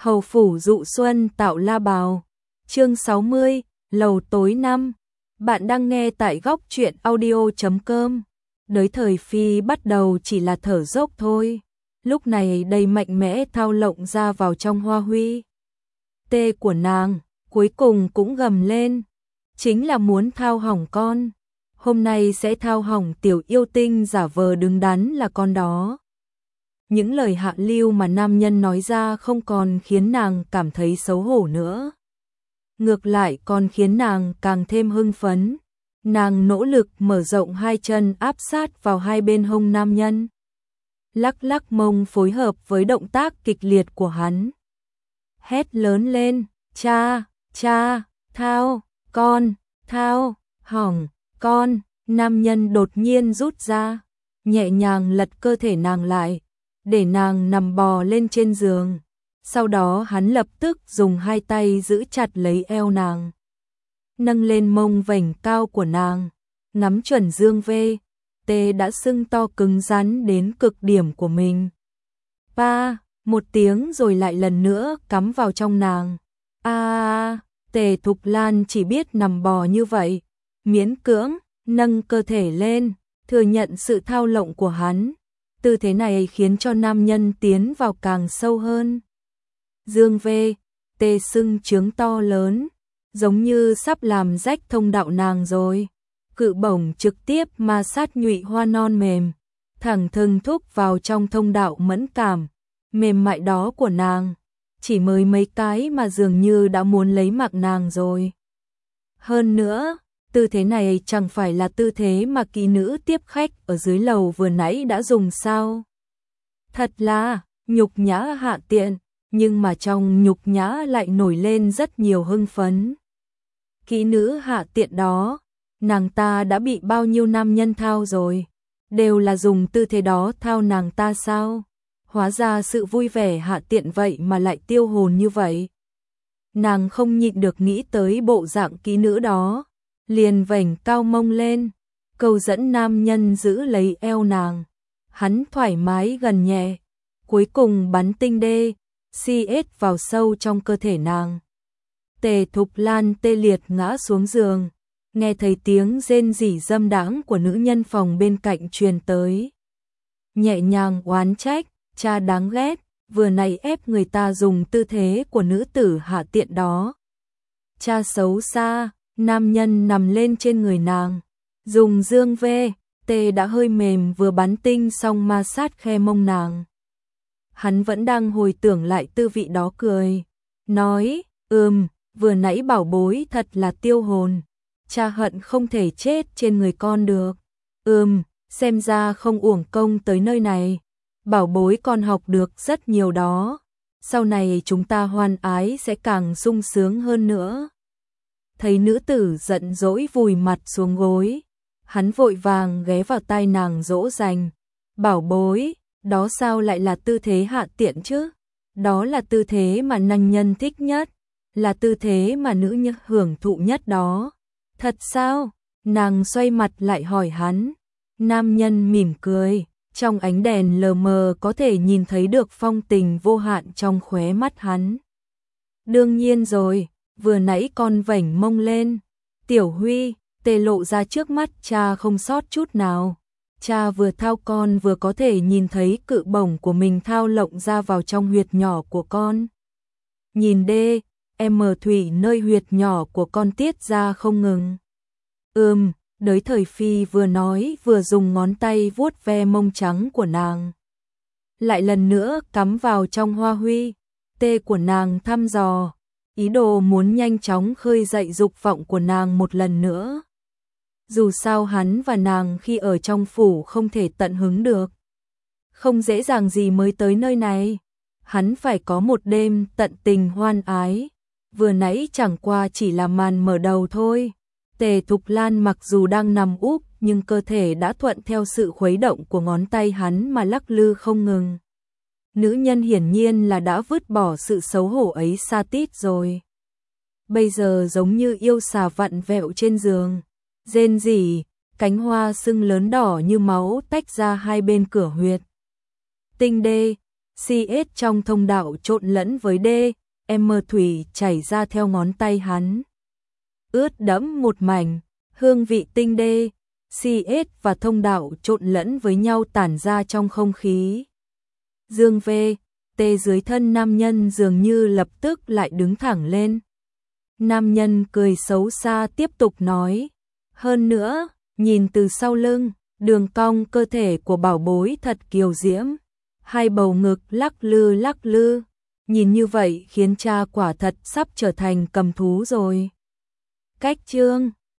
Hầu phủ dụ xuân tạo la bào. Chương 60, lầu tối 5. Bạn đang nghe tại góc truyện audio.com. Đới thời phi bắt đầu chỉ là thở dốc thôi. Lúc này đầy mạnh mẽ thao lộng ra vào trong hoa huy. Tê của nàng, cuối cùng cũng gầm lên. Chính là muốn thao hỏng con. Hôm nay sẽ thao hỏng tiểu yêu tinh giả vờ đứng đắn là con đó. Những lời hạ lưu mà nam nhân nói ra không còn khiến nàng cảm thấy xấu hổ nữa. Ngược lại còn khiến nàng càng thêm hưng phấn. Nàng nỗ lực mở rộng hai chân áp sát vào hai bên hông nam nhân. Lắc lắc mông phối hợp với động tác kịch liệt của hắn. Hét lớn lên, cha, cha, thao, con, thao, hỏng, con. Nam nhân đột nhiên rút ra, nhẹ nhàng lật cơ thể nàng lại, để nàng nằm bò lên trên giường. Sau đó hắn lập tức dùng hai tay giữ chặt lấy eo nàng, nâng lên mông vành cao của nàng, ngắm chuẩn dương vê, tê đã sưng to cứng rắn đến cực điểm của mình. Pa, một tiếng rồi lại lần nữa cắm vào trong nàng. Tề Thục Lan chỉ biết nằm bò như vậy, miễn cưỡng nâng cơ thể lên, thừa nhận sự thao lộng của hắn. Tư thế này khiến cho nam nhân tiến vào càng sâu hơn. Dương vê, tê sưng trướng to lớn, giống như sắp làm rách thông đạo nàng rồi. Cự bổng trực tiếp ma sát nhụy hoa non mềm, thẳng thừng thúc vào trong thông đạo mẫn cảm, mềm mại đó của nàng. Chỉ mới mấy cái mà dường như đã muốn lấy mạng nàng rồi. Hơn nữa, tư thế này chẳng phải là tư thế mà kỹ nữ tiếp khách ở dưới lầu vừa nãy đã dùng sao? Thật là nhục nhã hạ tiện, nhưng mà trong nhục nhã lại nổi lên rất nhiều hưng phấn. Kỹ nữ hạ tiện đó, nàng ta đã bị bao nhiêu nam nhân thao rồi, đều là dùng tư thế đó thao nàng ta sao? Hóa ra sự vui vẻ hạ tiện vậy mà lại tiêu hồn như vậy. Nàng không nhịn được nghĩ tới bộ dạng kỹ nữ đó, liền vểnh cao mông lên, cầu dẫn nam nhân giữ lấy eo nàng. Hắn thoải mái gần nhẹ, cuối cùng bắn tinh đê, CS vào sâu trong cơ thể nàng. Tề Thục Lan tê liệt ngã xuống giường, nghe thấy tiếng rên rỉ dâm đãng của nữ nhân phòng bên cạnh truyền tới. Nhẹ nhàng oán trách, cha đáng ghét, vừa nãy ép người ta dùng tư thế của nữ tử hạ tiện đó. Cha xấu xa. Nam nhân nằm lên trên người nàng, dùng dương vê, tê đã hơi mềm vừa bắn tinh xong ma sát khe mông nàng. Hắn vẫn đang hồi tưởng lại tư vị đó cười, nói, vừa nãy bảo bối thật là tiêu hồn, cha hận không thể chết trên người con được. Xem ra không uổng công tới nơi này, bảo bối con học được rất nhiều đó, sau này chúng ta hoan ái sẽ càng sung sướng hơn nữa. Thấy nữ tử giận dỗi vùi mặt xuống gối, hắn vội vàng ghé vào tai nàng dỗ dành. Bảo bối, đó sao lại là tư thế hạ tiện chứ? Đó là tư thế mà nam nhân thích nhất, là tư thế mà nữ nhân hưởng thụ nhất đó. Thật sao? Nàng xoay mặt lại hỏi hắn. Nam nhân mỉm cười, trong ánh đèn lờ mờ có thể nhìn thấy được phong tình vô hạn trong khóe mắt hắn. Đương nhiên rồi. Vừa nãy con vểnh mông lên, Tiểu Huy, tê lộ ra trước mắt cha không sót chút nào. Cha vừa thao con vừa có thể nhìn thấy cự bổng của mình thao lộng ra vào trong huyệt nhỏ của con. Nhìn đê, em mờ thủy nơi huyệt nhỏ của con tiết ra không ngừng. Đới thời phi vừa nói vừa dùng ngón tay vuốt ve mông trắng của nàng. Lại lần nữa cắm vào trong hoa huy, tê của nàng thăm dò. Ý đồ muốn nhanh chóng khơi dậy dục vọng của nàng một lần nữa. Dù sao hắn và nàng khi ở trong phủ không thể tận hứng được. Không dễ dàng gì mới tới nơi này. Hắn phải có một đêm tận tình hoan ái. Vừa nãy chẳng qua chỉ là màn mở đầu thôi. Tề Thục Lan mặc dù đang nằm úp nhưng cơ thể đã thuận theo sự khuấy động của ngón tay hắn mà lắc lư không ngừng. Nữ nhân hiển nhiên là đã vứt bỏ sự xấu hổ ấy xa tít rồi. Bây giờ giống như yêu xà vặn vẹo trên giường, rên rỉ, cánh hoa sưng lớn đỏ như máu tách ra hai bên cửa huyệt. Tinh đê, CS trong thông đạo trộn lẫn với D, thủy chảy ra theo ngón tay hắn. Ướt đẫm một mảnh, hương vị tinh đê, CS và thông đạo trộn lẫn với nhau tản ra trong không khí. Dương V, T dưới thân nam nhân dường như lập tức lại đứng thẳng lên. Nam nhân cười xấu xa tiếp tục nói. Hơn nữa, nhìn từ sau lưng, đường cong cơ thể của bảo bối thật kiều diễm. Hai bầu ngực lắc lư, nhìn như vậy khiến cha quả thật sắp trở thành cầm thú rồi. Cách chương